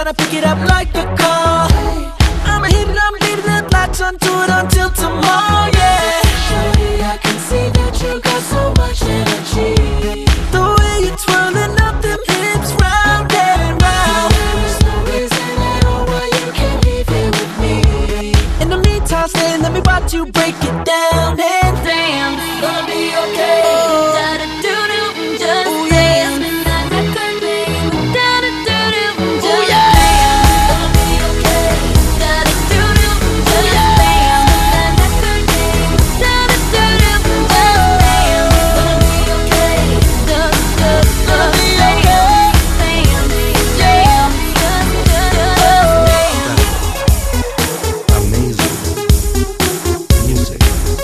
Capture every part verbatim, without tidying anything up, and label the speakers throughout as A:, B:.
A: gotta pick it up like a call. I'ma hit it, I'm leaving it, latch onto it until tomorrow, yeah.
B: Shorty, I can see that you got so much energy.
A: The way you're twirling up them hips round and round.
B: There is no reason at all why you can't leave here with me.
A: In the meantime, stay, let me watch you break it down and
B: Damn, it's gonna be okay.
A: Oh.
B: Da-da-doo-doo, just
A: Oh, yeah.
B: dance. Midnight record name. Da-da-doo-doo, just
A: Oh, yeah.
B: dance. It's gonna be okay. Da-da-doo-doo, just dance. Midnight record name. Da-da-doo-doo, just dance. It's gonna be okay. Just, just, just
A: be
B: dance.
A: okay.
B: Dance, dance, just, just dance.
C: Amazing music.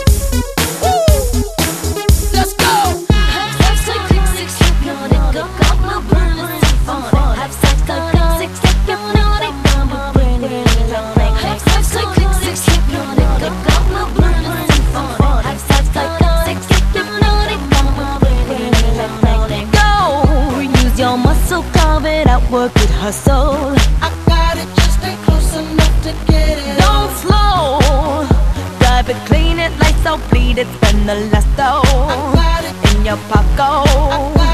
A: let's go.
B: Have sex, click, six, six, on it, go, go, no burn, it's fun. Have sex, click, six, six, on it, go, no burn, it's fun. Have sex, click, six, six, on it, go, go, no burn, it's fun. Have sex, click, six, six, on it, go, no burn, it's fun.
D: Go, use your muscle, carve it out, work it, hustle.
A: I got it, just stay close enough to get it.
D: Don't slow, drive it, clean it, lights out, bleed it, spend the last
A: I
D: dough
A: got it,
D: in your pocket.
A: I got